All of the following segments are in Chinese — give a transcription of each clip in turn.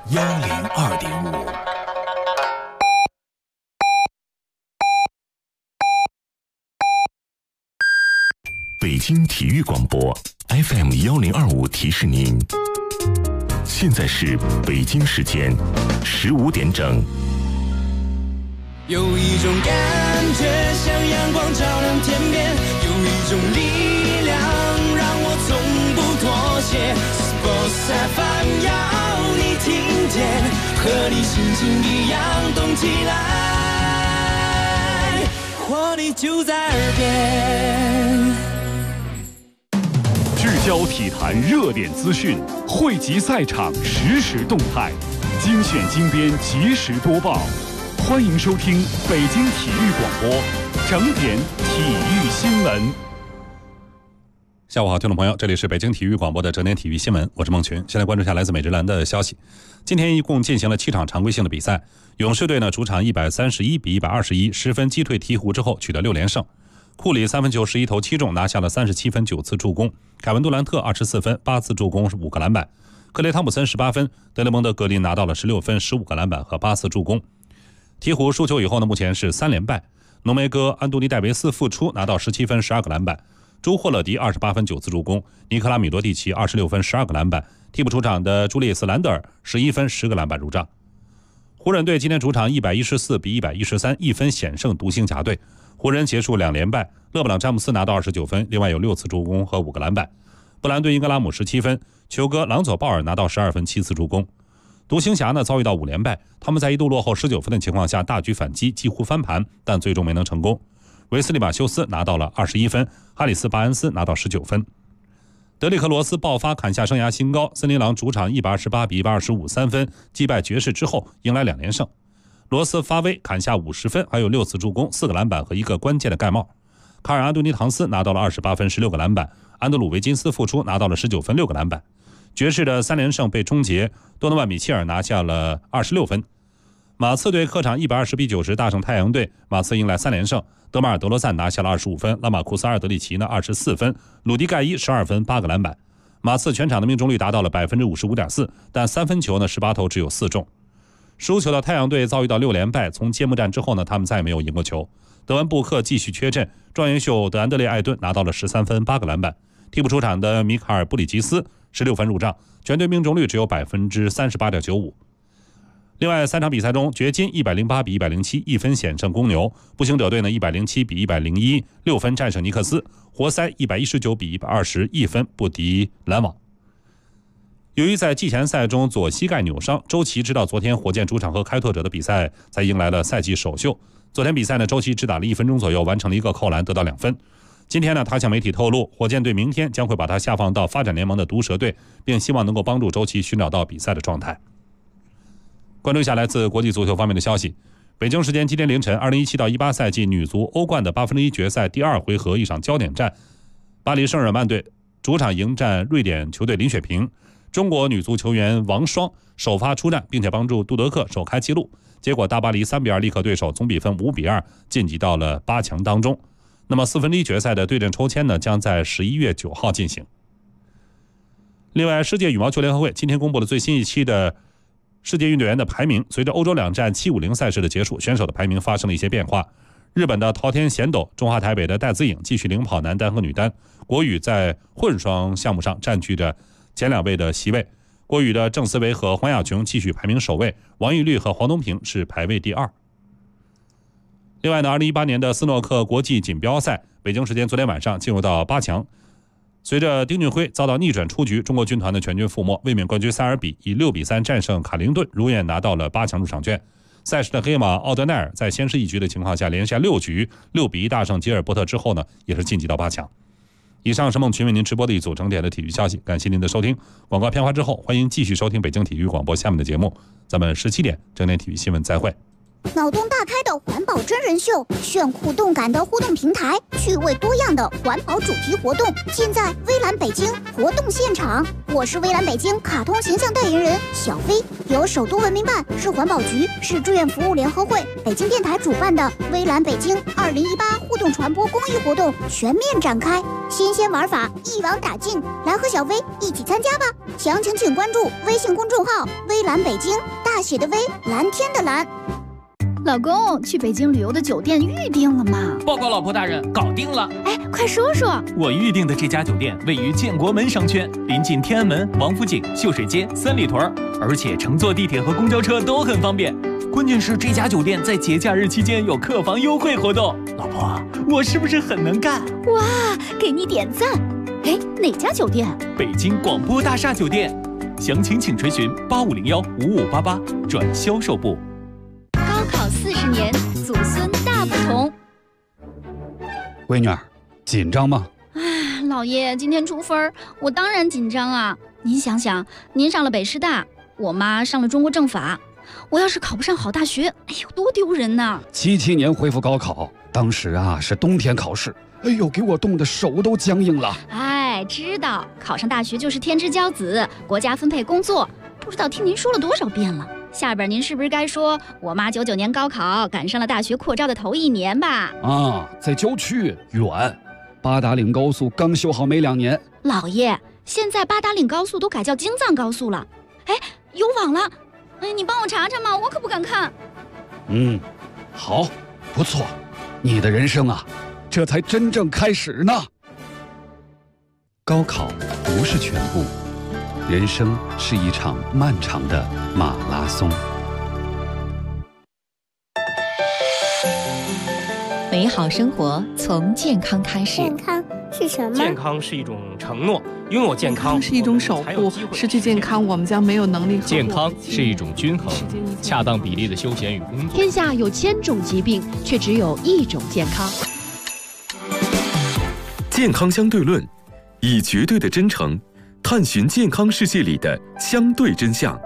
102.5。北京体育广播 FM 1025提示您，现在是北京时间15点整。 有一种感觉像阳光照亮天边，有一种力量让我从不妥协。Sports FM 要你听见，和你心情一样动起来，活力就在耳边。 聚焦体坛热点资讯，汇集赛场实时动态，精选精编及时播报。欢迎收听北京体育广播整点体育新闻。 下午好，听众朋友，这里是北京体育广播的整点体育新闻，我是孟群。先来关注一下来自美职篮的消息。今天一共进行了7场常规性的比赛，勇士队呢主场131比12110分击退鹈鹕之后取得6连胜。库里3分球11投7中，拿下了37分9次助攻。凯文杜兰特24分8次助攻5个篮板。克雷汤普森18分，德雷蒙德格林拿到了16分15个篮板和8次助攻。鹈鹕输球以后呢，目前是3连败。浓眉哥安东尼戴维斯复出，拿到17分12个篮板。朱霍勒迪28分9次助攻，尼克拉米罗蒂奇26分12个篮板。替补出场的朱利斯兰德尔11分10个篮板入账。湖人队今天主场114比113一分险胜独行侠队。湖人结束2连败，勒布朗詹姆斯拿到29分，另外有6次助攻和5个篮板。布兰顿英格拉姆17分，球哥朗佐鲍尔拿到12分7次助攻。独行侠呢遭遇到5连败，他们在一度落后19分的情况下大举反击，几乎翻盘，但最终没能成功。维斯利马修斯拿到了21分，哈里斯巴恩斯拿到19分。德里克罗斯爆发砍下生涯新高，森林狼主场128比1253分击败爵士之后迎来2连胜。罗斯发威砍下50分，还有6次助攻4个篮板和一个关键的盖帽。卡尔安东尼唐斯拿到了28分16个篮板，安德鲁维金斯复出拿到了19分6个篮板。爵士的3连胜被终结，多诺万米切尔拿下了26分。马刺队客场120比90大胜太阳队，马刺迎来3连胜。德马尔德罗赞拿下了25分，拉马库斯阿尔德里奇呢24分，鲁迪盖伊12分8个篮板。马刺全场的命中率达到了 55.4%， 但三分球呢18投只有4中。输球的太阳队遭遇到6连败，从揭幕战之后呢，他们再也没有赢过球。德文布克继续缺阵，状元秀德安德烈艾顿拿到了13分8个篮板。替补出场的米卡尔布里吉斯16分入账，全队命中率只有 38.95%。另外3场比赛中，掘金108比107一分险胜公牛，步行者队呢107比101 6分战胜尼克斯，活塞119比120一分不敌篮网。由于在季前赛中左膝盖扭伤，周琦直到昨天火箭主场和开拓者的比赛才迎来了赛季首秀。昨天比赛呢，周琦只打了1分钟左右，完成了一个扣篮，得到2分。今天呢，他向媒体透露，火箭队明天将会把他下放到发展联盟的毒蛇队，并希望能够帮助周琦寻找到比赛的状态。关注一下来自国际足球方面的消息。北京时间今天凌晨，2017到18赛季女足欧冠的1/8决赛第2回合一场焦点战，巴黎圣日耳曼队主场迎战瑞典球队林雪平。中国女足球员王霜首发出战，并且帮助杜德克首开纪录。结果大巴黎3比2力克对手，总比分5比2晋级到了8强当中。那么1/4决赛的对阵抽签呢，将在11月9号进行。另外，世界羽毛球联合会今天公布了最新一期的世界运动员的排名。随着欧洲两站750赛事的结束，选手的排名发生了一些变化。日本的桃田贤斗、中华台北的戴资颖继续领跑男单和女单。国羽在混双项目上占据着前2位的席位。国羽的郑思维和黄雅琼继续排名首位，王懿律和黄东萍是排位第2。另外呢，2018年的斯诺克国际锦标赛，北京时间昨天晚上进入到8强。随着丁俊晖遭到逆转出局，中国军团的全军覆没，卫冕冠军塞尔比以6比3战胜卡灵顿，如愿拿到了8强入场券。赛事的黑马奥德奈尔在先失一局的情况下，连下6局6比1大胜吉尔伯特之后呢，也是晋级到8强。以上是孟群为您直播的一组整点的体育消息，感谢您的收听。广告片花之后，欢迎继续收听北京体育广播下面的节目。咱们17点整点体育新闻再会。 脑洞大开的环保真人秀，炫酷动感的互动平台，趣味多样的环保主题活动，尽在微蓝北京活动现场。我是微蓝北京卡通形象代言人小飞。 由首都文明办、市环保局、市志愿服务联合会、北京电台主办的微蓝北京2018互动传播公益活动全面展开，新鲜玩法一网打尽，来和小薇一起参加吧！详情请关注微信公众号“微蓝北京”，大写的微，蓝天的蓝。 老公，去北京旅游的酒店预定了吗？ 报告老婆大人，搞定了。 哎，快说说。 我预定的这家酒店位于建国门商圈，临近天安门、王府井、秀水街、三里屯，而且乘坐地铁和公交车都很方便。关键是这家酒店在节假日期间有客房优惠活动。老婆，我是不是很能干？ 哇，给你点赞。哎，哪家酒店？ 北京广播大厦酒店。详情请垂询8501-5588转销售部。 高考40年，祖孙大不同。 闺女儿，紧张吗？ 哎，老爷，今天出分，我当然紧张啊。您想想，您上了北师大，我妈上了中国政法，我要是考不上好大学，哎呦，多丢人呐 ！77年恢复高考，当时啊是冬天考试，哎呦，给我冻得手都僵硬了。 哎，知道考上大学就是天之骄子，国家分配工作，不知道听您说了多少遍了。下边您是不是该说我妈99年高考赶上了大学扩招的头1年吧？ 啊，在郊区远，八达岭高速刚修好没2年。 老爷，现在八达岭高速都改叫京藏高速了。哎，有网了，哎，你帮我查查嘛，我可不敢看。 好，不错，你的人生啊，这才真正开始呢。高考不是全部，人生是一场漫长的马拉松。 美好生活从健康开始。 健康是什么？ 健康是一种承诺，拥有健康是一种守护，失去健康我们将没有能力。 健康是一种均衡，恰当比例的休闲与工作。 天下有1000种疾病，却只有1种健康。 健康相对论，以绝对的真诚探寻健康世界里的相对真相。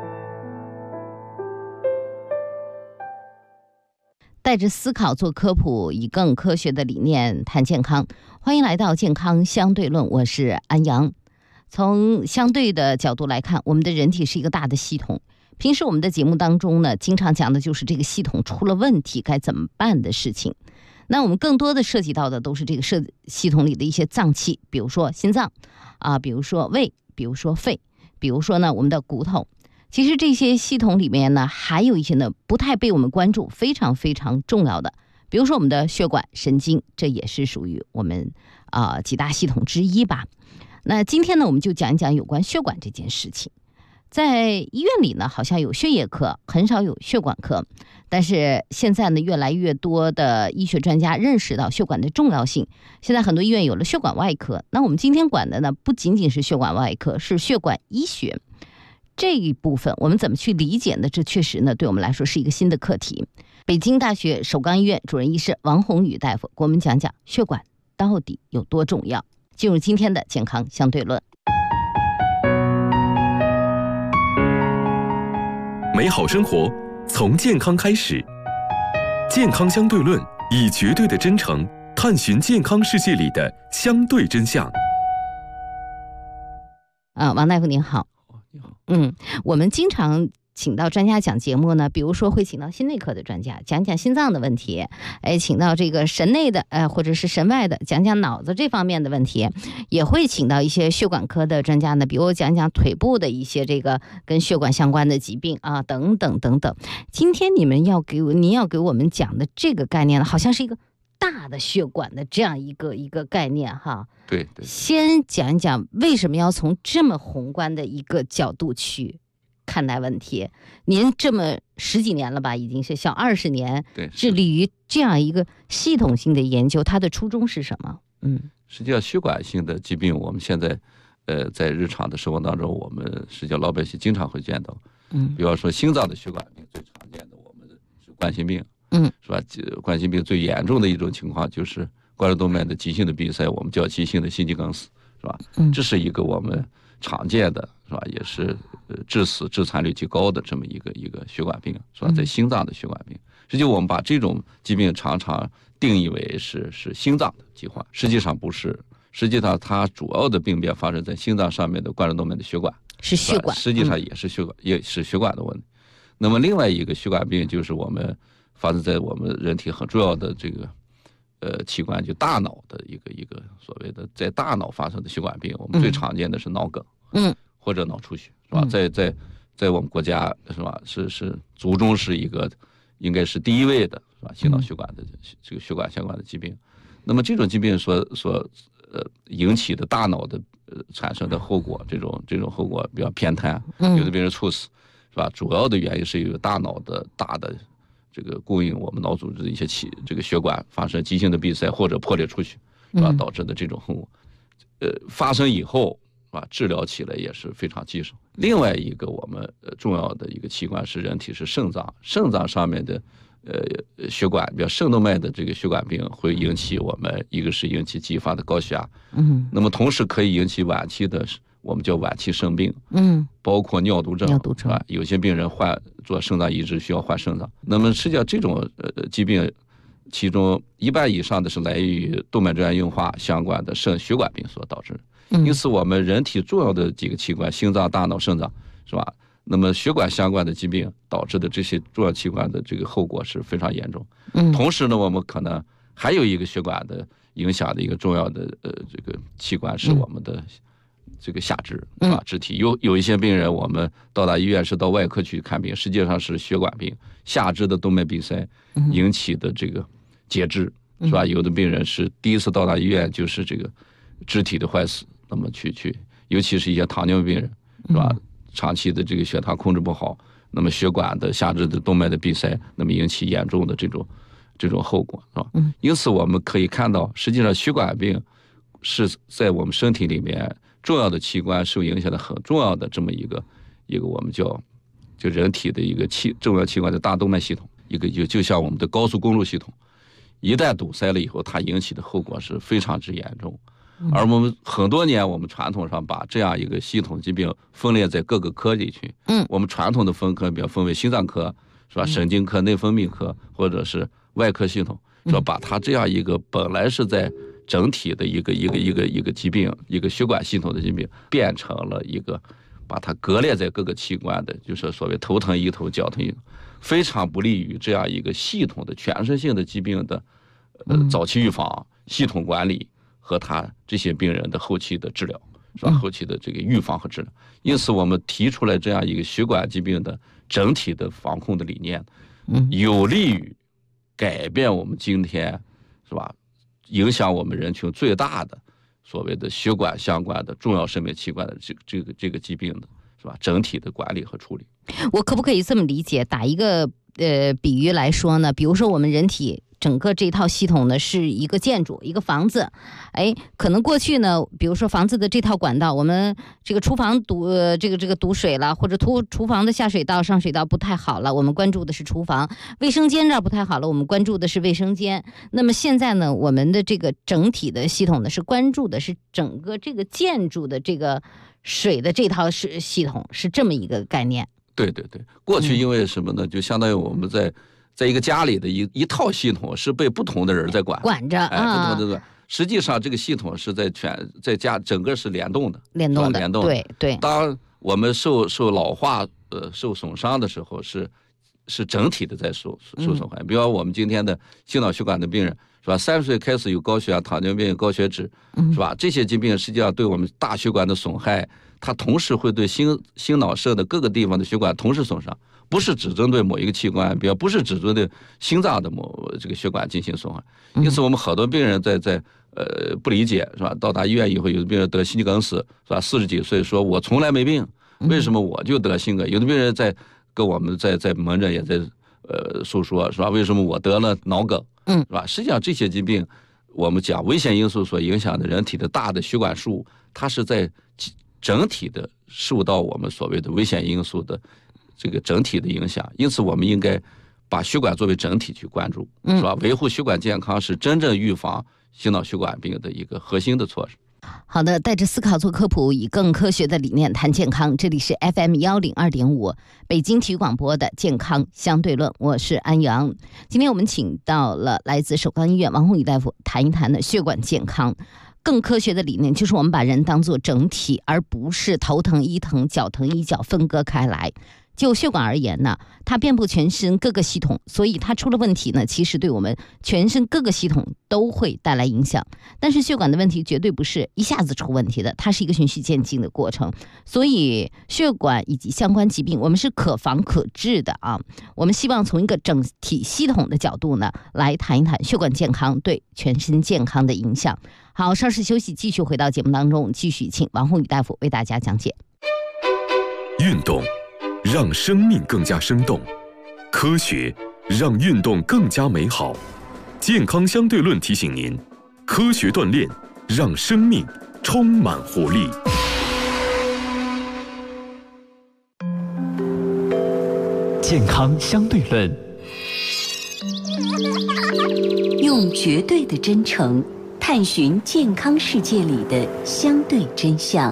带着思考做科普，以更科学的理念谈健康。欢迎来到健康相对论，我是安阳。从相对的角度来看，我们的人体是一个大的系统。平时我们的节目当中呢，经常讲的就是这个系统出了问题该怎么办的事情。那我们更多的涉及到的都是这个系统里的一些脏器，比如说心脏啊，比如说胃，比如说肺，比如说呢我们的骨头。其实这些系统里面呢，还有一些呢不太被我们关注，非常非常重要的，比如说我们的血管、神经，这也是属于我们几大系统之一吧。那今天呢，我们就讲一讲有关血管这件事情。在医院里呢，好像有血液科，很少有血管科。但是现在呢，越来越多的医学专家认识到血管的重要性。现在很多医院有了血管外科。那我们今天管的呢，不仅仅是血管外科，是血管医学。这一部分我们怎么去理解呢？这确实呢，对我们来说是一个新的课题。北京大学首钢医院主任医师王宏宇大夫给我们讲讲血管到底有多重要。进入今天的健康相对论。 美好生活从健康开始，健康相对论，以绝对的真诚探寻健康世界里的相对真相。 王大夫您好。 你好。 我们经常请到专家讲节目呢，比如说会请到心内科的专家讲讲心脏的问题，请到这个神内的或者是神外的讲讲脑子这方面的问题，也会请到一些血管科的专家呢，比如讲讲腿部的一些这个跟血管相关的疾病啊，等等等等。今天您要给我们讲的这个概念呢，好像是一个大的血管的这样一个概念哈。 对， 先讲一讲为什么要从这么宏观的一个角度去看待问题。您这么10几年了吧，已经是小20年， 对， 致力于这样一个系统性的研究，它的初衷是什么？ 实际上血管性的疾病，我们现在在日常的生活当中，我们实际上老百姓经常会见到。比方说心脏的血管病最常见的，我们是冠心病，是吧？冠心病最严重的一种情况就是冠状动脉的急性的闭塞，我们叫急性的心肌梗死，是吧？这是一个我们常见的，是吧？也是致死致残率极高的这么一个血管病，是吧？在心脏的血管病，实际我们把这种疾病常常定义为是心脏的疾患，实际上不是，实际上它主要的病变发生在心脏上面的冠状动脉的血管。 是血管， 实际上也是血管，也是血管的问题。那么另外一个血管病就是我们发生在我们人体很重要的这个器官，就大脑的一个所谓的在大脑发生的血管病，我们最常见的是脑梗，或者脑出血，是吧？在我们国家是吧，是族中是一个应该是第一位的，是吧？心脑血管的这个血管相关的疾病。那么这种疾病所引起的大脑的产生的后果，这种后果比较偏瘫，有的病人猝死，是吧？主要的原因是有大脑的大的这个供应我们脑组织的一些这个血管发生急性的闭塞或者破裂出血，是吧？导致的这种后果，发生以后啊，治疗起来也是非常棘手。另外一个我们重要的一个器官是人体是肾脏，肾脏上面的血管，比如肾动脉的这个血管病会引起我们一个是引起继发的高血压，那么同时可以引起晚期的我们叫晚期肾病，包括尿毒症，是吧？有些病人做肾脏移植需要换肾脏。那么实际上这种疾病，其中一半以上的是来源于动脉粥样硬化相关的肾血管病所导致。因此我们人体重要的几个器官，心脏、大脑、肾脏，是吧？那么血管相关的疾病导致的这些重要器官的这个后果是非常严重。同时呢，我们可能还有一个血管的影响的一个重要的这个器官是我们的这个下肢，是吧？肢体有一些病人，我们到达医院是到外科去看病，实际上是血管病，下肢的动脉闭塞引起的这个截肢，是吧？有的病人是第一次到达医院就是这个肢体的坏死，那么去，尤其是一些糖尿病病人，是吧？长期的这个血糖控制不好，那么血管的下肢的动脉的闭塞，那么引起严重的这种后果，是吧？因此我们可以看到，实际上血管病是在我们身体里面重要的器官受影响的很重要的这么一个我们就人体的一个重要器官的大动脉系统，一个就像我们的高速公路系统，一旦堵塞了以后，它引起的后果是非常之严重。而我们很多年，我们传统上把这样一个系统疾病分裂在各个科里去。我们传统的分科，比如分为心脏科，是吧？神经科、内分泌科，或者是外科系统，说把它这样一个本来是在整体的一个疾病，一个血管系统的疾病，变成了一个把它割裂在各个器官的，就是所谓头疼医头，脚疼医头，非常不利于这样一个系统的全身性的疾病的早期预防、系统管理。和他这些病人的后期的治疗，是吧？后期的这个预防和治疗，因此我们提出来这样一个血管疾病的整体的防控的理念，有利于改变我们今天，是吧？影响我们人群最大的所谓的血管相关的重要生命器官的这个疾病的，是吧？整体的管理和处理。 我可不可以这么理解？打一个比喻来说呢？比如说我们人体。整个这套系统呢是一个建筑，一个房子，可能过去呢，比如说房子的这套管道，我们这个厨房这个堵水了，或者厨房的下水道、上水道不太好了，我们关注的是厨房；卫生间这儿不太好了，我们关注的是卫生间。那么现在呢，我们的这个整体的系统呢是关注的是整个这个建筑的这个水的这套系统，是这么一个概念。 对，过去因为什么呢？就相当于我们在一个家里的一套系统是被不同的人在管着， 不同的实际上这个系统是在家整个是联动的，对。当我们受老化受损伤的时候，是整体的在受损害。比如我们今天的心脑血管的病人，是吧？30岁开始有高血压、糖尿病、高血脂，是吧？这些疾病实际上对我们大血管的损害，它同时会对心脑肾的各个地方的血管同时损伤。不是只针对某一个器官，比如不是只针对心脏的这个血管进行损害。因此我们好多病人在不理解，是吧？到达医院以后，有的病人得心肌梗死，是吧？40几岁说我从来没病，为什么我就得心梗？有的病人跟我们在门诊也在诉说，是吧？为什么我得了脑梗？是吧？实际上这些疾病，我们讲危险因素所影响的人体的大的血管数，它是在整体的受到我们所谓的危险因素的这个整体的影响，因此我们应该把血管作为整体去关注，是吧？维护血管健康是真正预防心脑血管病的一个核心的措施。 好的，带着思考做科普，以更科学的理念谈健康。这里是 FM102.5 北京体育广播的健康相对论，我是安阳。今天我们请到了来自首钢医院王宏宇大夫谈一谈的血管健康。 更科学的理念就是我们把人当作整体，而不是头疼医疼、脚疼医脚分割开来。就血管而言呢，它遍布全身各个系统，所以它出了问题呢，其实对我们全身各个系统都会带来影响。但是血管的问题绝对不是一下子出问题的，它是一个循序渐进的过程。所以血管以及相关疾病，我们是可防可治的啊。我们希望从一个整体系统的角度呢，来谈一谈血管健康对全身健康的影响。好，稍事休息，继续回到节目当中，继续请王宏宇大夫为大家讲解。 运动让生命更加生动，科学让运动更加美好。健康相对论提醒您，科学锻炼让生命充满活力。 健康相对论， 用绝对的真诚探寻健康世界里的相对真相。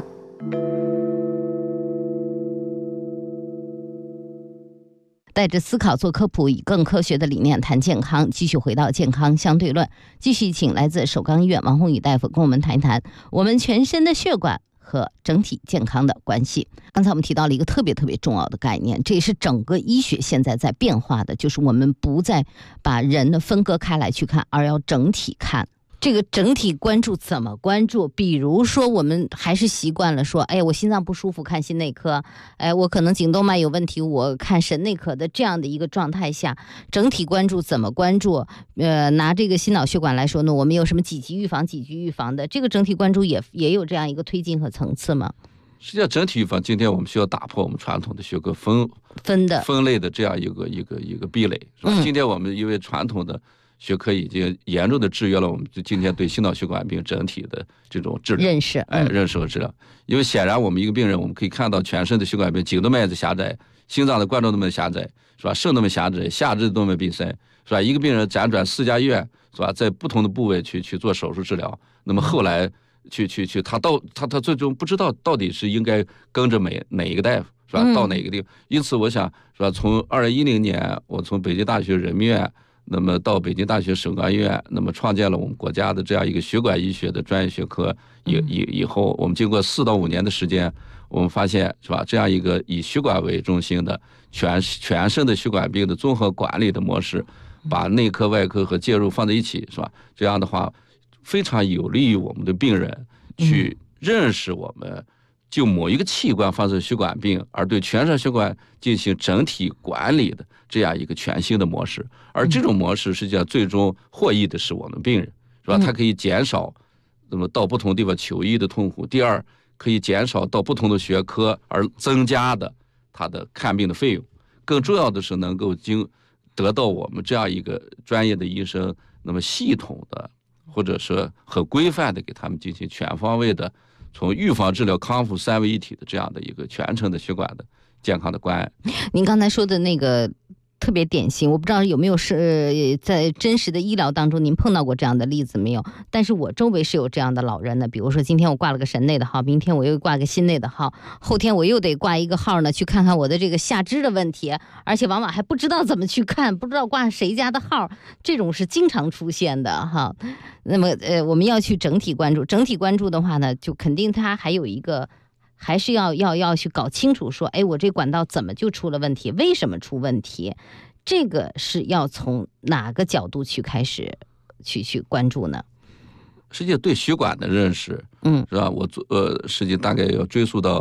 带着思考做科普，以更科学的理念谈健康。继续回到健康相对论，继续请来自首钢医院王宏宇大夫跟我们谈一谈我们全身的血管和整体健康的关系。刚才我们提到了一个特别重要的概念，这也是整个医学现在在变化的，就是我们不再把人呢分割开来去看，而要整体看。这个整体关注怎么关注？比如说我们还是习惯了说，我心脏不舒服看心内科，我可能颈动脉有问题我看神内科的这样的一个状态下，整体关注怎么关注？拿这个心脑血管来说呢，我们有什么几级预防的？这个整体关注也有这样一个推进和层次吗？ 实际上整体预防，今天我们需要打破我们传统的学科分类的这样一个壁垒，是吧？今天我们因为传统的学科已经严重的制约了我们今天对心脑血管病整体的这种治疗认识和治疗。因为显然我们一个病人，我们可以看到全身的血管病，颈动脉的狭窄，心脏的冠状动脉狭窄，是吧？肾动脉狭窄，下肢动脉闭塞，是吧？一个病人辗转4家医院，是吧？在不同的部位去做手术治疗，那么后来他最终不知道到底是应该跟着哪一个大夫，是吧？到哪个地方？因此我想，是吧？从2010年我从北京大学人民医院那么到北京大学首钢医院，那么创建了我们国家的这样一个血管医学的专业学科。以后，我们经过4到5年的时间，我们发现，是吧？这样一个以血管为中心的全身的血管病的综合管理的模式，把内科、外科和介入放在一起，是吧？这样的话，非常有利于我们的病人去认识我们就某一个器官发生血管病，而对全身血管进行整体管理的这样一个全新的模式。而这种模式实际上最终获益的是我们病人，是吧？它可以减少那么到不同地方求医的痛苦。第二，可以减少到不同的学科而增加的他的看病的费用。更重要的是能够得到我们这样一个专业的医生，那么系统的或者是很规范的给他们进行全方位的从预防、治疗、康复3位一体的这样的一个全程的血管的健康的关爱。 您刚才说的那个特别典型，我不知道有没有在真实的医疗当中您碰到过这样的例子没有？但是我周围是有这样的老人的，比如说今天我挂了个神内的号，明天我又挂个心内的号，后天我又得挂一个号呢，去看看我的这个下肢的问题，而且往往还不知道怎么去看，不知道挂谁家的号，这种是经常出现的哈。那么我们要去整体关注的话呢，就肯定它还有一个。还是要去搞清楚说，我这管道怎么就出了问题？为什么出问题？这个是要从哪个角度去开始去关注呢？ 实际对血管的认识，是吧？我实际大概要追溯到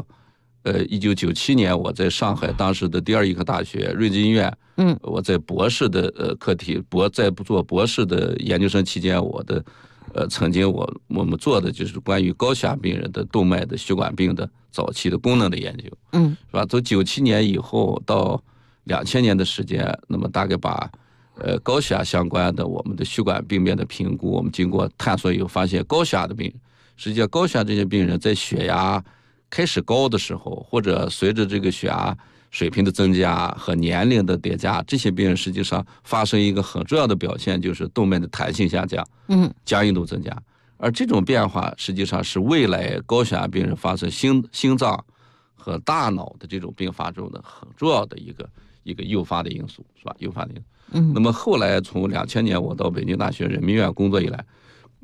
1997年，我在上海当时的第2医科大学瑞金医院，我在博士的课题在做博士的研究生期间，曾经我们做的就是关于高血压病人的动脉的血管病的早期的功能的研究，是吧？从97年以后到2000年的时间，那么大概把高血压相关的我们的血管病变的评估，我们经过探索以后发现，高血压的病人，实际上高血压这些病人在血压开始高的时候，或者随着这个血压水平的增加和年龄的叠加，这些病人实际上发生一个很重要的表现，就是动脉的弹性下降，僵硬度增加。而这种变化实际上是未来高血压病人发生心脏和大脑的这种并发中的很重要的一个诱发的因素，是吧？诱发的因素。那么后来从2000年我到北京大学人民医院工作以来，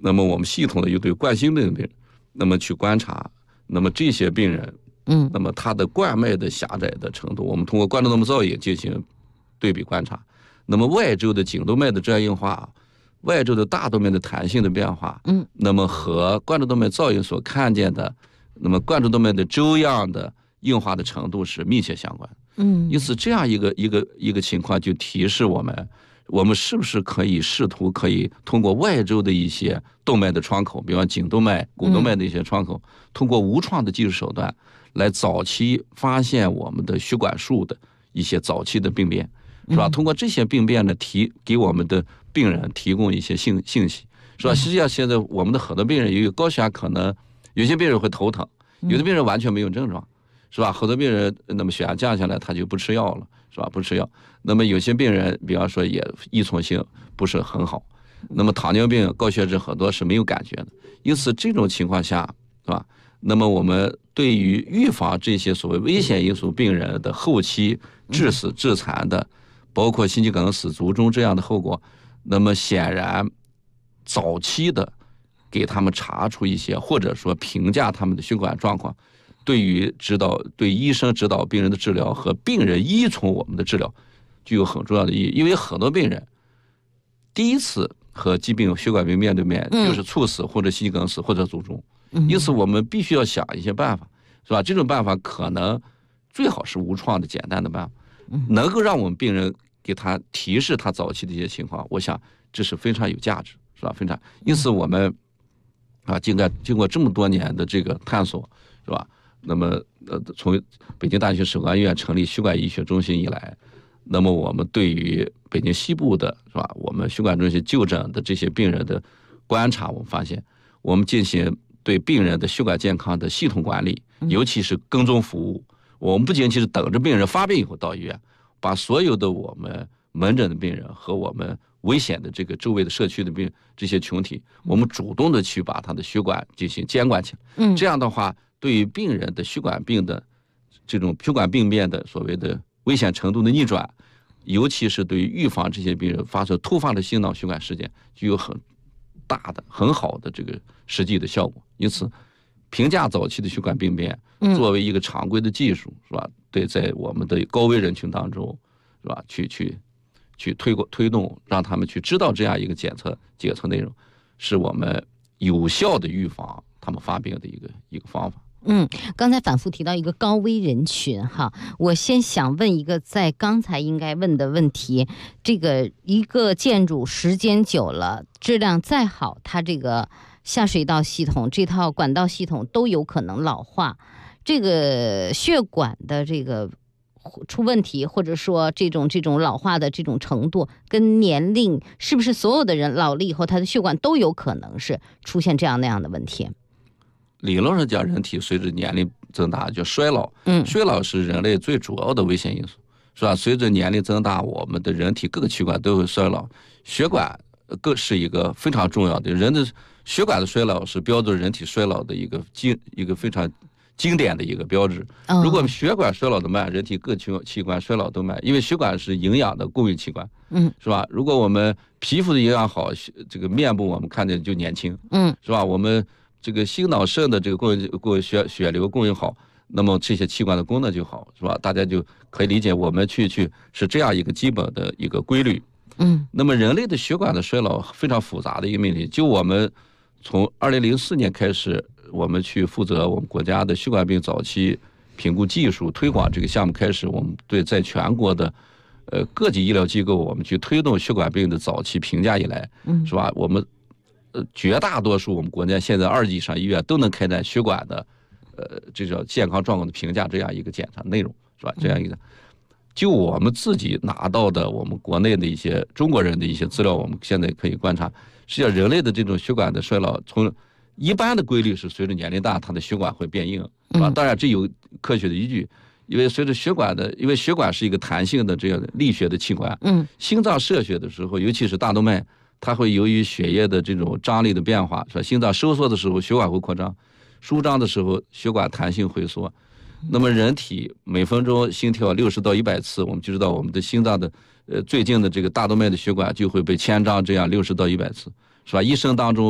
那么我们系统的又对冠心病的病人，那么去观察，那么这些病人，那么他的冠脉的狭窄的程度，我们通过冠状动脉造影进行对比观察。那么外周的颈动脉的这样硬化，外周的大动脉的弹性的变化，那么和冠状动脉造影所看见的，那么冠状动脉的周样的硬化的程度是密切相关。因此这样一个情况就提示我们是不是可以试图可以通过外周的一些动脉的窗口，比方颈动脉、股动脉的一些窗口，通过无创的技术手段来早期发现我们的血管束的一些早期的病变，是吧？通过这些病变呢，给我们的病人提供一些信息，是吧？实际上现在我们的很多病人，由于高血压，可能有些病人会头疼，有的病人完全没有症状，是吧？很多病人那么血压降下来，他就不吃药了，是吧？不吃药。那么有些病人，比方说也依从性不是很好，那么糖尿病、高血脂很多是没有感觉的。因此这种情况下，是吧？那么我们对于预防这些所谓危险因素病人的后期致死、致残的，包括心肌梗死、卒中这样的后果，那么显然早期的给他们查出一些，或者说评价他们的血管状况，对于对医生指导病人的治疗和病人依从我们的治疗具有很重要的意义。因为很多病人第一次和疾病血管病面对面，就是猝死或者心肌梗死或者卒中，因此我们必须要想一些办法，是吧？这种办法可能最好是无创的简单的办法，能够让我们病人给他提示他早期的一些情况，我想这是非常有价值，是吧？非常。因此我们经过这么多年的这个探索，是吧？那么从北京大学省管医院成立血管医学中心以来，那么我们对于北京西部的，是吧？我们血管中心就诊的这些病人的观察，我们发现我们进行对病人的血管健康的系统管理，尤其是跟踪服务。我们不仅仅是等着病人发病以后到医院，把所有的我们门诊的病人和我们危险的这个周围的社区的这些群体，我们主动的去把他的血管进行监管起来。这样的话，对于病人的血管病的这种血管病变的所谓的危险程度的逆转，尤其是对于预防这些病人发生突发的心脑血管事件，具有很大的、很好的这个实际的效果。因此，评价早期的血管病变作为一个常规的技术，是吧？对，在我们的高危人群当中，是吧？去推动，让他们去知道这样一个检测内容，是我们有效的预防他们发病的一个方法。 刚才反复提到一个高危人群哈，我先想问一个在刚才应该问的问题，这个一个建筑时间久了，质量再好，它这个下水道系统这套管道系统都有可能老化，这个血管的这个出问题，或者说这种老化的这种程度跟年龄，是不是所有的人老了以后他的血管都有可能是出现这样那样的问题？ 理论上讲，人体随着年龄增大就衰老，衰老是人类最主要的危险因素，是吧？随着年龄增大，我们的人体各个器官都会衰老，血管更是一个非常重要的。人的血管的衰老是标志人体衰老的一个非常经典的一个标志。如果血管衰老的慢，人体各器官衰老都慢，因为血管是营养的供应器官，是吧？如果我们皮肤的营养好，这个面部我们看见就年轻，是吧？我们这个心脑肾的这个血流供应好，那么这些器官的功能就好，是吧？大家就可以理解我们去是这样一个基本的一个规律。那么人类的血管的衰老非常复杂的一个命题。就我们从2004年开始，我们去负责我们国家的血管病早期评估技术推广这个项目开始，我们对在全国的各级医疗机构，我们去推动血管病的早期评价以来，是吧？我们绝大多数我们国家现在2级以上医院都能开展血管的这种健康状况的评价这样一个检查内容，是吧？这样一个，就我们自己拿到的我们国内的一些中国人的一些资料，我们现在可以观察，实际上人类的这种血管的衰老，从一般的规律是随着年龄大，它的血管会变硬，是吧？当然这有科学的依据，因为随着因为血管是一个弹性的这样的力学的器官，心脏射血的时候，尤其是大动脉，它会由于血液的这种张力的变化，是吧？心脏收缩的时候，血管会扩张；舒张的时候，血管弹性回缩。那么人体每分钟心跳60到100次，我们就知道我们的心脏的最近的这个大动脉的血管就会被牵张这样60到100次，是吧？一生当中，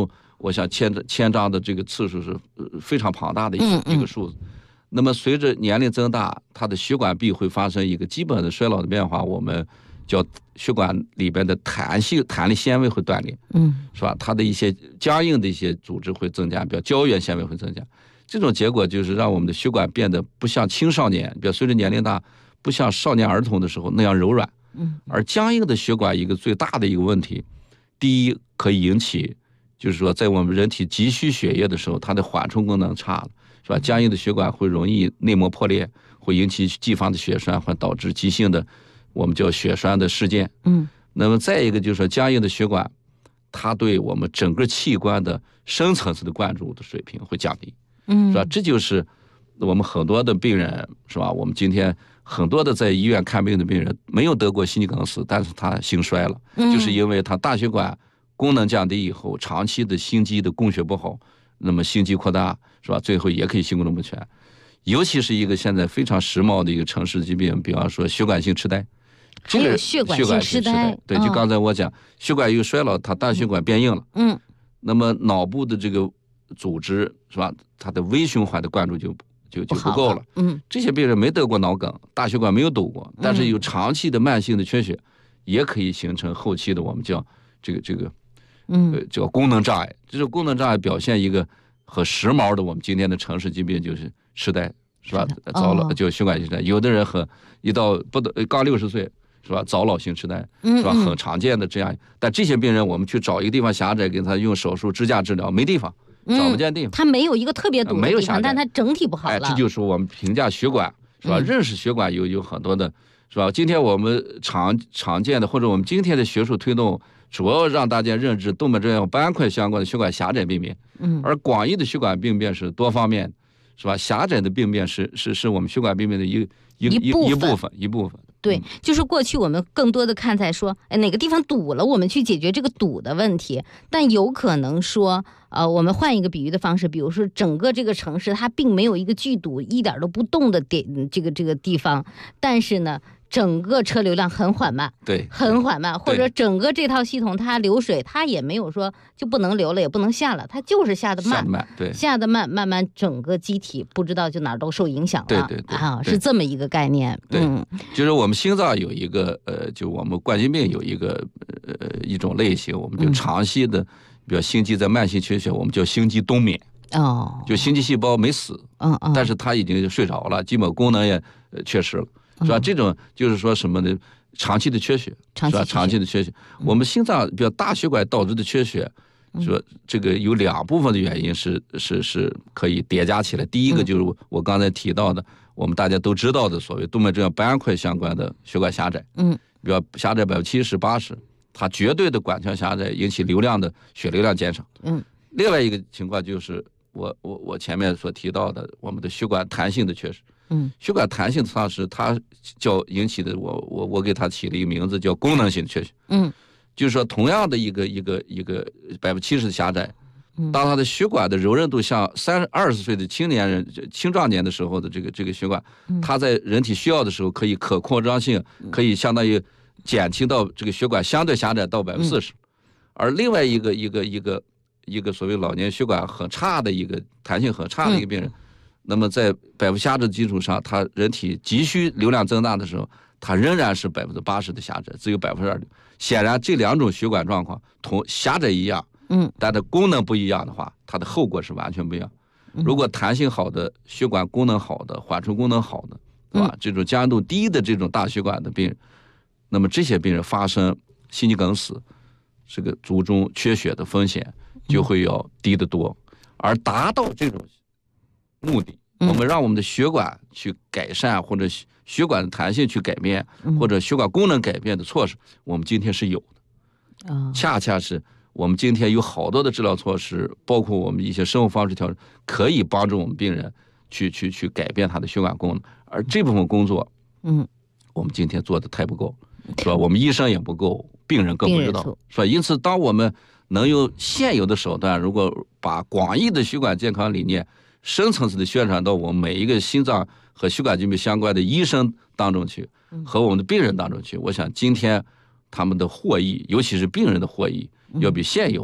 我想签章的这个次数是非常庞大的一个数字。那么随着年龄增大，它的血管壁会发生一个基本的衰老的变化，我们叫血管里边的弹力纤维会断裂，是吧？它的一些僵硬的一些组织会增加，比如胶原纤维会增加。这种结果就是让我们的血管变得不像青少年，比如随着年龄大，不像少年儿童的时候那样柔软。而僵硬的血管一个最大的一个问题，第一可以引起，就是说在我们人体急需血液的时候，它的缓冲功能差了。是吧？僵硬的血管会容易内膜破裂，会引起继发的血栓，会导致急性的我们叫血栓的事件。那么再一个就是说，僵硬的血管，它对我们整个器官的深层次的灌注的水平会降低。是吧？这就是我们很多的病人，是吧？我们今天很多的在医院看病的病人没有得过心肌梗死，但是他心衰了，就是因为他大血管功能降低以后，长期的心肌的供血不好，那么心肌扩大。是吧？最后也可以心功能不全，尤其是一个现在非常时髦的一个城市疾病，比方说血管性痴呆。 还有血管性痴呆， 对，就刚才我讲，血管一个衰老，它大血管变硬了，那么脑部的这个组织是吧，它的微循环的灌注就不够了。这些病人没得过脑梗，大血管没有堵过，但是有长期的慢性的缺血，也可以形成后期的我们叫这个叫功能障碍。这种功能障碍表现一个和时髦的我们今天的城市疾病就是痴呆，是吧？早老就血管性痴呆，有的人刚60岁，是吧？早老性痴呆，是吧？很常见的这样。但这些病人，我们去找一个地方狭窄，给他用手术支架治疗，没地方，找不见地方。 他没有一个特别堵的地方，但他整体不好了。 这就是我们评价血管，是吧？认识血管有很多的，是吧？今天我们常见的，或者我们今天的学术推动，主要让大家认知动脉粥样斑块相关的血管狭窄病变。而广义的血管病变是多方面，是吧？狭窄的病变是我们血管病变的一部分。 对，就是过去我们更多的看在说，哪个地方堵了，我们去解决这个堵的问题。但有可能说，我们换一个比喻的方式，比如说整个这个城市它并没有一个巨堵，一点都不动的这个地方，但是呢，整个车流量很缓慢， 对， 很缓慢，或者整个这套系统它流水它也没有说就不能流了，也不能下了，它就是下得慢， 对， 下得慢，慢慢整个机体不知道就哪儿都受影响了， 对是这么一个概念。 对，就是我们心脏有一个就我们冠心病有一个一种类型，我们就长期的，比如心肌在慢性缺血，我们叫心肌冬眠。就心肌细胞没死，但是它已经睡着了，基本功能也缺失了。是吧？这种就是说什么呢？长期的缺血，是吧？长期的缺血，我们心脏比较大血管导致的缺血，说这个有2部分的原因是可以叠加起来。第一个就是我刚才提到的，我们大家都知道的所谓动脉粥样斑块相关的血管狭窄，比如狭窄70%、80%，它绝对的管腔狭窄引起血流量减少。另外一个情况就是我前面所提到的，我们的血管弹性的缺失。血管弹性丧失，它叫引起的，我给它起了一个名字叫功能性缺血。就是说同样的一个70%的狭窄，当它的血管的柔韧度像20岁的青壮年的时候的这个血管，它在人体需要的时候可以可扩张性，可以相当于减轻到这个血管相对狭窄到40%，而另外一个所谓老年血管很差的一个弹性很差的一个病人。那么在百负狭窄的基础上，他人体急需流量增大的时候，它仍然是80%的狭窄，只有2%。显然这2种血管状况同狭窄一样，但它功能不一样的话，它的后果是完全不一样。如果弹性好的血管功能好的缓冲功能好的，对吧？这种僵硬度低的这种大血管的病人，那么这些病人发生心肌梗死，这个卒中缺血的风险就会要低得多。而达到这种目的，我们让我们的血管去改善，或者血管的弹性去改变，或者血管功能改变的措施，我们今天是有的。恰恰是我们今天有好多的治疗措施，包括我们一些生活方式调整，可以帮助我们病人去改变他的血管功能。而这部分工作，我们今天做的太不够，是吧？我们医生也不够，病人更不知道，是吧？因此，当我们能用现有的手段，如果把广义的血管健康理念深层次的宣传到我们每一个心脏和血管疾病相关的医生当中去，和我们的病人当中去，我想今天他们的获益，尤其是病人的获益，要比现有的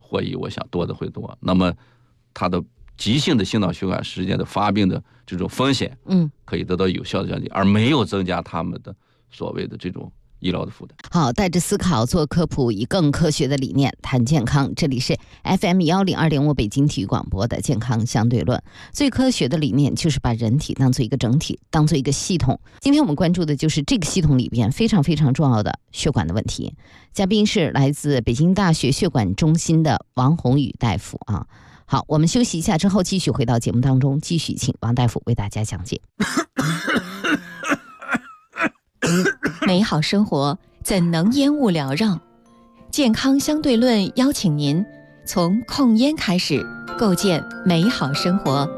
获益我想多的会多。那么它的急性的心脑血管事件的发病的这种风险，可以得到有效的降低，而没有增加他们的所谓的这种医疗的负担。 好，带着思考做科普，以更科学的理念谈健康。这里是 FM102.5北京体育广播的健康相对论。最科学的理念就是把人体当做一个整体，当做一个系统。今天我们关注的就是这个系统里边非常非常重要的血管的问题。嘉宾是来自北京大学血管中心的王宏宇大夫啊。好，我们休息一下之后继续回到节目当中，继续请王大夫为大家讲解。 美好生活怎能烟雾缭绕？健康相对论邀请您从控烟开始，构建美好生活。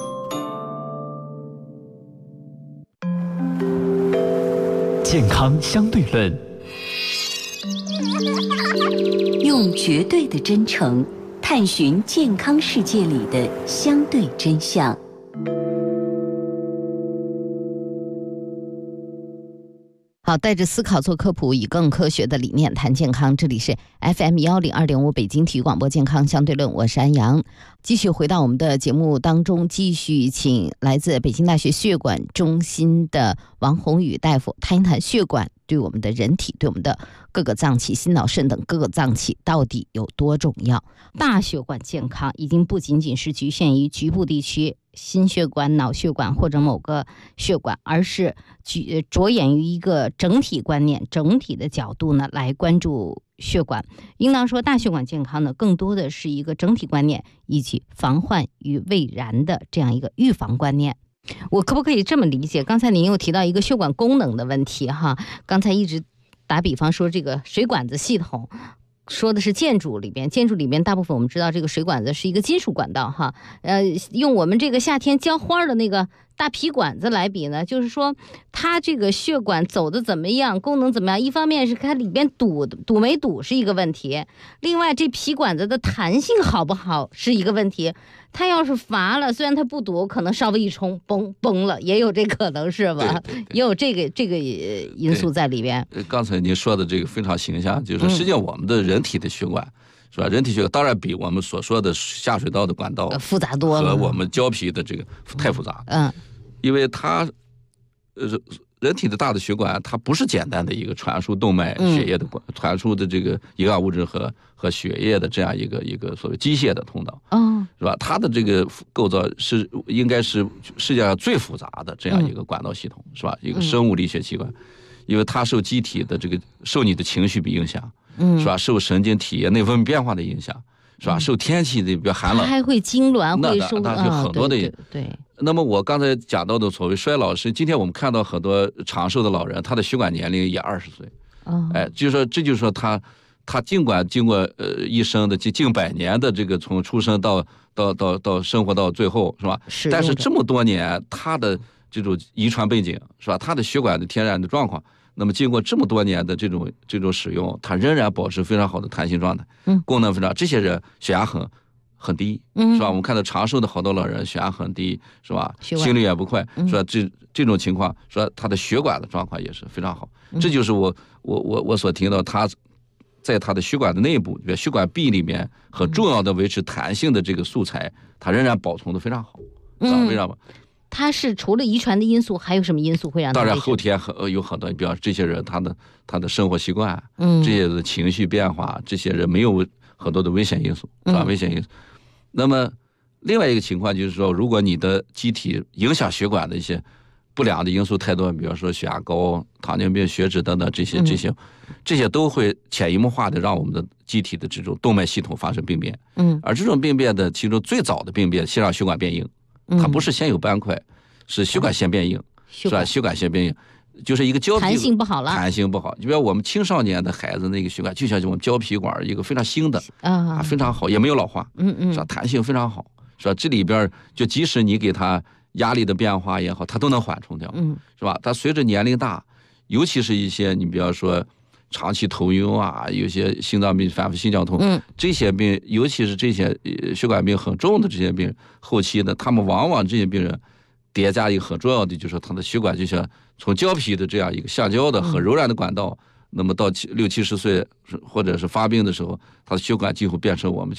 健康相对论， 用绝对的真诚探寻健康世界里的相对真相。 好，带着思考做科普，以更科学的理念谈健康。这里是 FM102.5北京体育广播健康相对论，我是安阳。继续回到我们的节目当中，继续请来自北京大学血管中心的王宏宇大夫谈一谈血管对我们的人体，对我们的各个脏器，心脑肾等各个脏器到底有多重要。大血管健康已经不仅仅是局限于局部地区，心血管、脑血管或者某个血管，而是着眼于一个整体观念、整体的角度呢来关注血管。应当说大血管健康呢更多的是一个整体观念以及防患于未然的这样一个预防观念。我可不可以这么理解？刚才您又提到一个血管功能的问题哈，刚才一直打比方说这个水管子系统，说的是建筑里边大部分我们知道这个水管子是一个金属管道哈，用我们这个夏天浇花的那个大皮管子来比呢，就是说它这个血管走的怎么样，功能怎么样，一方面是它里边堵没堵是一个问题，另外这皮管子的弹性好不好是一个问题。它要是乏了，虽然它不堵，可能稍微一冲崩了，也有这可能是吧？对对对，也有这个因素在里边。 刚才您说的这个非常形象，就是实际上我们的人体的血管，是吧？人体血管当然比我们所说的下水道的管道复杂多了， 和我们胶皮的这个太复杂。因为它人体的大的血管，它不是简单的一个传输动脉血液的管，传输的这个营养物质和血液的这样一个所谓机械的通道，是吧？它的这个构造应该是世界上最复杂的这样一个管道系统，是吧？一个生物力学器官，因为它受机体的受你的情绪的影响，是吧？受神经体液内分泌变化的影响，是吧？受天气的比较寒冷， 它还会痉挛，会受那就很多的对。 那么我刚才讲到的所谓衰老是，今天我们看到很多长寿的老人，他的血管年龄也20岁，这就是说他尽管经过一生的近100年的这个从出生到生活到最后，是吧？但是这么多年他的这种遗传背景，是吧？他的血管的天然的状况，那么经过这么多年的这种使用，他仍然保持非常好的弹性状态，功能非常。这些人血压很低，是吧？我们看到长寿的好多老人血压很低，是吧？心率也不快，是吧？这种情况，说他的血管的状况也是非常好。这就是我所听到他在他的血管的内部，血管壁里面很重要的维持弹性的这个素材，它仍然保存的非常好，非常好。 它是除了遗传的因素，还有什么因素会让它？ 当然后天有很多，比方这些人他的生活习惯，这些的情绪变化，这些人没有很多的危险因素，是吧？危险因素。那么另外一个情况就是说，如果你的机体影响血管的一些不良的因素太多，比方说血压高、糖尿病、血脂等等这些都会潜移默化的让我们的机体的这种动脉系统发生病变。而这种病变的其中最早的病变先让血管变硬，它不是先有斑块，是血管先变硬，是吧？血管先变硬。就是一个胶皮弹性不好了， 弹性不好。就比如我们青少年的孩子那个血管，就像我们胶皮管一个非常新的非常好，也没有老化，是吧？弹性非常好，是吧？这里边就即使你给他压力的变化也好，它都能缓冲掉，是吧？它随着年龄大，尤其是一些你比方说长期头晕啊，有些心脏病、反复心绞痛，这些病，尤其是这些血管病很重的这些病，后期的他们往往这些病人叠加一个很重要的，就是他的血管就像从胶皮的这样一个橡胶的很柔软的管道，那么到60、70岁或者是发病的时候，他的血管几乎变成我们叫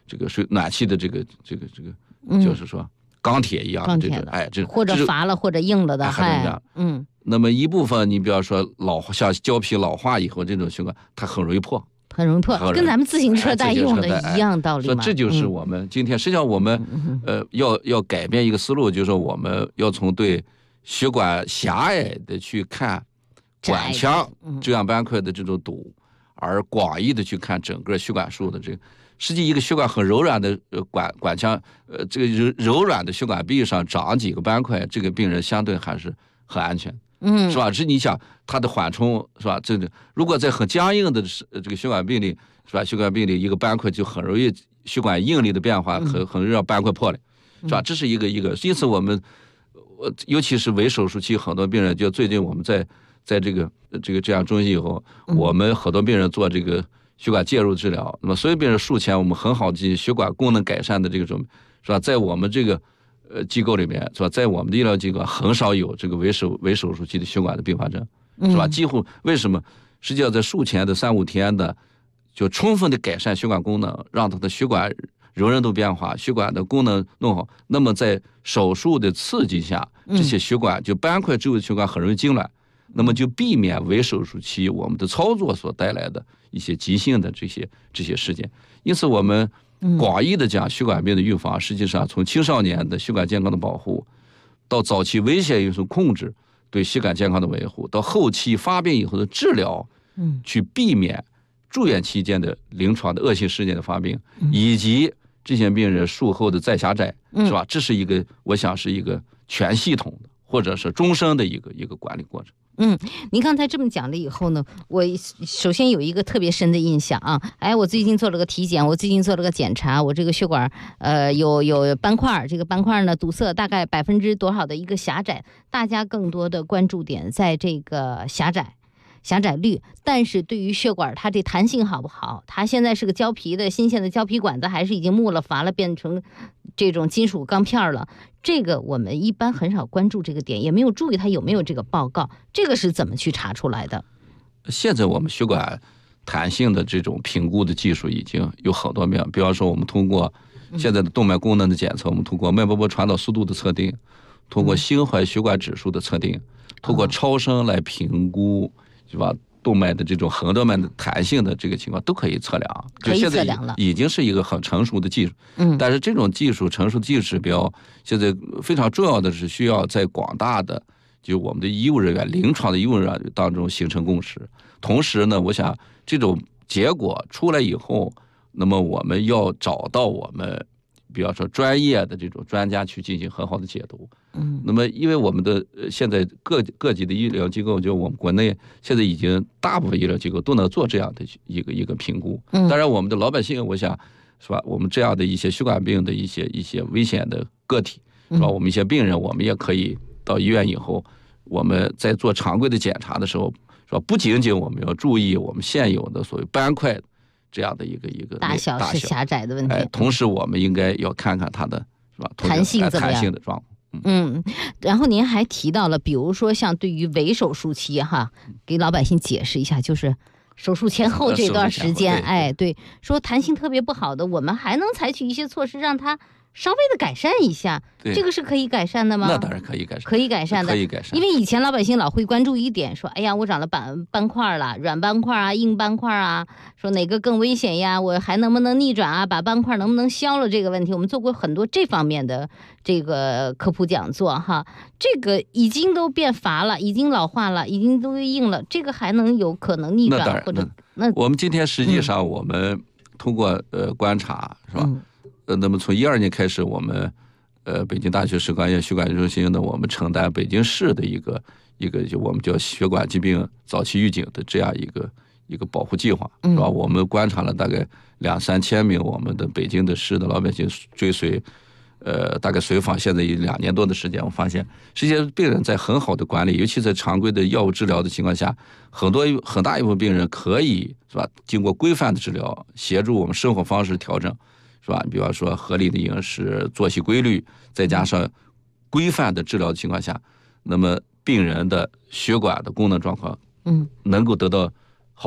水暖气的这个就是说钢铁一样的这种，这或者乏了或者硬了的， 那么一部分你比方说像胶皮老化以后这种血管，它很容易破， 跟咱们自行车带用的一样道理嘛。 这就是我们今天实际上我们要改变一个思路，就是说我们要从对血管狭隘的去看管腔这样斑块的这种堵，而广义的去看整个血管束的这个。实际一个血管很柔软的管腔，这个柔软的血管壁上长几个斑块，这个病人相对还是很安全，是吧？你想它的缓冲是吧？这个如果在很僵硬的这个血管壁里，是吧？血管壁里一个斑块就很容易血管应力的变化，很容易让斑块破裂，是吧？这是一个，因此我们尤其是微手术期，很多病人就最近我们在这样中心以后，我们很多病人做这个血管介入治疗，那么所有病人术前我们很好进行血管功能改善的这个准备，是吧？在我们这个机构里面，是吧？在我们的医疗机构很少有这个微手术期的血管的并发症，是吧？几乎为什么？实际上在术前的3-5天的，就充分的改善血管功能，让它的血管柔韧度变化，血管的功能弄好。那么在手术的刺激下，这些血管就斑块周围的血管很容易痉挛，那么就避免微手术期我们的操作所带来的一些急性的这些事件。因此我们广义的讲血管病的预防，实际上从青少年的血管健康的保护，到早期危险因素控制对血管健康的维护，到后期发病以后的治疗，去避免住院期间的临床的恶性事件的发病，以及这些病人术后的再狭窄，是吧？这是一个，我想是一个全系统的或者是终生的一个管理过程。 您刚才这么讲了以后呢，我首先有一个特别深的印象啊，我最近做了个体检，我最近做了个检查，我这个血管有斑块，这个斑块呢堵塞大概%多少的一个狭窄，大家更多的关注点在这个狭窄率，但是对于血管它这弹性好不好，它现在是个胶皮的新鲜的胶皮管子，还是已经木了乏了变成这种金属钢片了，这个我们一般很少关注这个点，也没有注意它有没有这个报告，这个是怎么去查出来的？ 现在我们血管弹性的这种评估的技术已经有很多面，比方说我们通过现在的动脉功能的检测，我们通过脉搏传导速度的测定，通过心踝血管指数的测定，通过超声来评估，是吧？动脉的这种横动脉的弹性的这个情况都可以测量，就现在已经是一个很成熟的技术。但是这种成熟的技术指标，现在非常重要的是需要在广大的就我们的医务人员、临床的医务人员当中形成共识。同时呢，我想这种结果出来以后，那么我们要找到我们比方说专业的这种专家去进行很好的解读。那么因为我们的现在各级的医疗机构，就我们国内现在已经大部分医疗机构都能做这样的一个评估。当然我们的老百姓，我想是吧，我们这样的一些血管病的一些危险的个体，是吧？我们一些病人，我们也可以到医院以后，我们在做常规的检查的时候，是吧？不仅仅我们要注意我们现有的所谓斑块这样的一个大小是狭窄的问题， 同时我们应该要看看它的是吧弹性怎么样， 弹性的状况。 然后您还提到了，比如说像对于微手术期给老百姓解释一下，就是手术前后这段时间，对，说弹性特别不好的，我们还能采取一些措施让它稍微的改善一下，这个是可以改善的吗？ 那当然可以改善， 可以改善的， 可以改善。 因为以前老百姓老会关注一点，说，哎呀，我长了斑块了，软斑块啊，硬斑块啊，说哪个更危险呀？我还能不能逆转啊？把斑块能不能消了？这个问题，我们做过很多这方面的这个科普讲座哈。这个已经都变乏了，已经老化了，已经都硬了，这个还能有可能逆转或者那我们今天实际上我们通过观察是吧？那么从12年开始，我们北京大学食管医院血管中心呢，我们承担北京市的一个就我们叫血管疾病早期预警的这样一个保护计划，是吧？我们观察了大概2-3千名我们的北京的市的老百姓追随，大概随访现在有2年多的时间，我发现实际上病人在很好的管理，尤其在常规的药物治疗的情况下，很大一部分病人可以是吧，经过规范的治疗，协助我们生活方式调整。是吧？比方说合理的饮食、作息规律，再加上规范的治疗的情况下，那么病人的血管的功能状况，能够得到好转，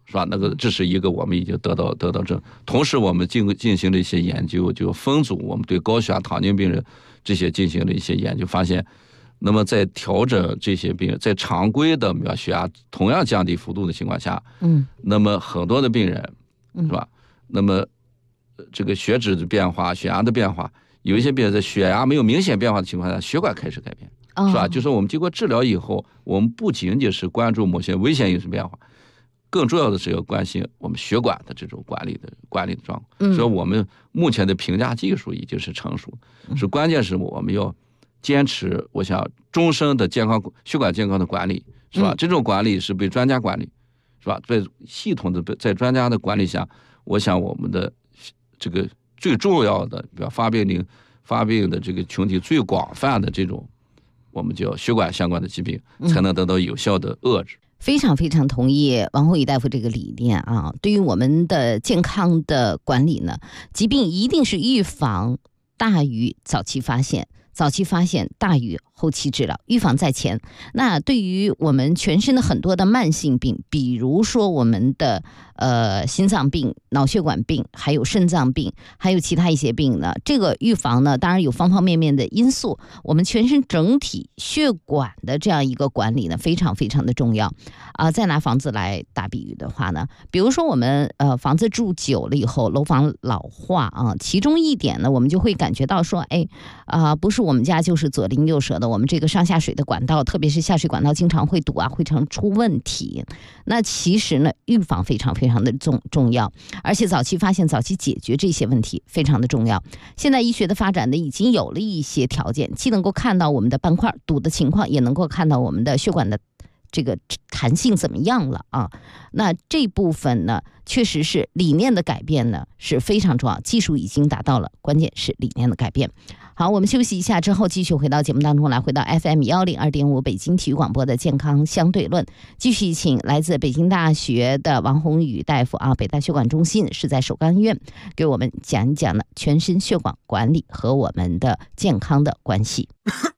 是吧？那个这是一个我们已经得到证。同时，我们进行了一些研究，就分组，我们对高血压、糖尿病人这些进行了一些研究，发现，那么在调整这些病人，在常规的血压同样降低幅度的情况下，那么很多的病人，是吧？那么这个血脂的变化、血压的变化，有一些病人在血压没有明显变化的情况下，血管开始改变，是吧？就是我们经过治疗以后，我们不仅仅是关注某些危险因素变化。更重要的是要关心我们血管的这种管理的状况，所以我们目前的评价技术已经是成熟，是关键是我们要坚持，我想终身的血管健康的管理，是吧？这种管理是被专家管理，是吧？在系统的在专家的管理下，我想我们的这个最重要的，比如发病的这个群体最广泛的这种，我们叫血管相关的疾病，才能得到有效的遏制。 非常非常同意王宏宇大夫这个理念啊！对于我们的健康的管理呢，疾病一定是预防大于早期发现，早期发现大于后期治疗，预防在前。那对于我们全身的很多的慢性病，比如说我们的心脏病、脑血管病，还有肾脏病，还有其他一些病呢，这个预防呢，当然有方方面面的因素。我们全身整体血管的这样一个管理呢，非常非常的重要啊。再拿房子来打比喻的话呢，比如说我们房子住久了以后，楼房老化啊，其中一点呢，我们就会感觉到说，不是我们家就是左邻右舍的，我们这个上下水的管道，特别是下水管道经常会堵啊，会出问题。那其实呢，预防非常非常的重要，而且早期发现、早期解决这些问题非常的重要。现在医学的发展呢，已经有了一些条件，既能够看到我们的斑块堵的情况，也能够看到我们的血管的这个弹性怎么样了啊。那这部分呢，确实是理念的改变呢是非常重要，技术已经达到了，关键是理念的改变。好，我们休息一下之后，继续回到节目当中来，回到 FM 102.5北京体育广播的健康相对论，继续请来自北京大学的王宏宇大夫啊，北大血管中心是在首钢医院，给我们讲一讲呢全身血管管理和我们的健康的关系。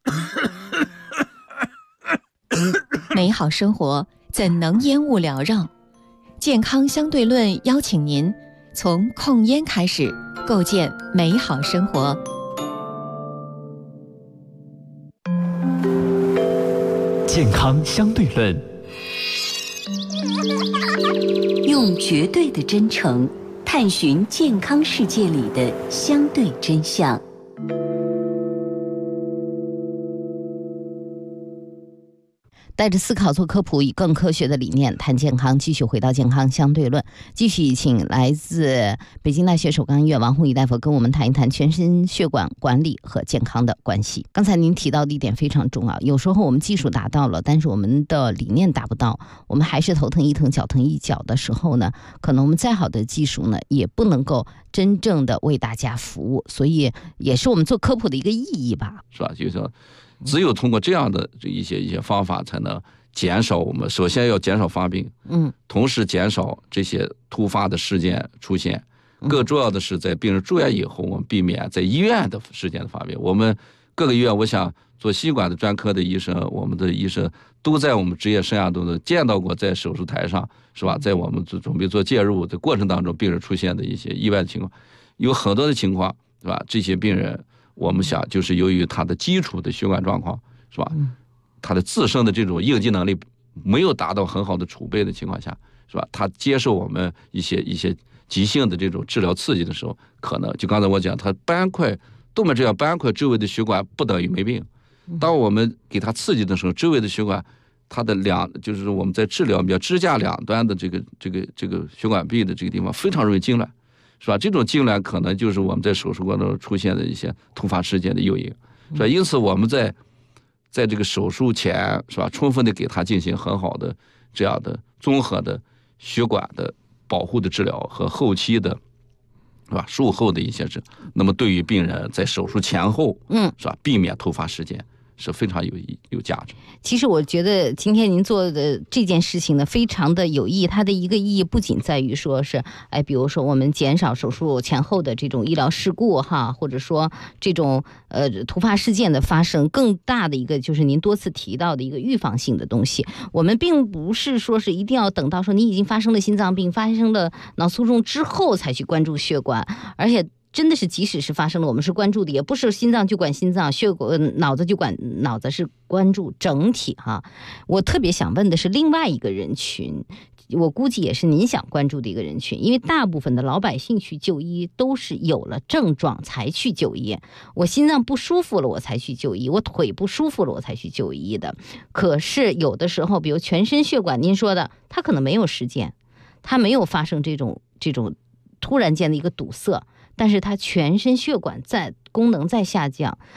美好生活怎能烟雾缭绕？健康相对论邀请您从控烟开始，构建美好生活。 健康相对论， 用绝对的真诚探寻健康世界里的相对真相。 带着思考做科普，以更科学的理念谈健康，继续回到健康相对论，继续请来自北京大学首钢医院王宏宇大夫跟我们谈一谈全身血管管理和健康的关系。刚才您提到的一点非常重要，有时候我们技术达到了，但是我们的理念达不到，我们还是头疼一疼脚疼一脚的时候呢，可能我们再好的技术呢也不能够真正的为大家服务，所以也是我们做科普的一个意义吧， 是吧？就是说只有通过这样的一些方法，才能减少我们首先要减少发病，同时减少这些突发的事件出现。更重要的是，在病人住院以后，我们避免在医院的事件的发病。我们各个医院，我想做心管的专科的医生，我们的医生都在我们职业生涯中见到过，在手术台上，是吧？在我们准备做介入的过程当中，病人出现的一些意外的情况，有很多的情况，是吧？这些病人，我们想就是由于他的基础的血管状况，是吧？他的自身的这种应激能力没有达到很好的储备的情况下，是吧？他接受我们一些急性的这种治疗刺激的时候，可能就刚才我讲，他斑块动脉这样斑块周围的血管不等于没病。当我们给他刺激的时候，周围的血管，它的就是我们在治疗比较支架两端的这个血管壁的这个地方非常容易痉挛，是吧？这种痉挛可能就是我们在手术过程中出现的一些突发事件的诱因，是吧？因此我们在这个手术前，是吧，充分的给他进行很好的这样的综合的血管的保护的治疗和后期的，是吧，术后的一些那么对于病人在手术前后，是吧，避免突发事件， 是非常有价值。 其实我觉得今天您做的这件事情呢，非常的有意义。它的一个意义不仅在于说是，比如说我们减少手术前后的这种医疗事故哈，或者说这种突发事件的发生，更大的一个就是您多次提到的一个预防性的东西。我们并不是说是一定要等到说你已经发生了心脏病、发生了脑卒中之后才去关注血管，而且真的是即使是发生了，我们是关注的，也不是心脏就管心脏，脑子就管脑子，是关注整体哈。我特别想问的是另外一个人群，我估计也是您想关注的一个人群，因为大部分的老百姓去就医都是有了症状才去就医，我心脏不舒服了我才去就医，我腿不舒服了我才去就医的。可是有的时候比如全身血管，您说的它可能没有事件，它没有发生这种突然间的一个堵塞，但是它全身血管功能在下降，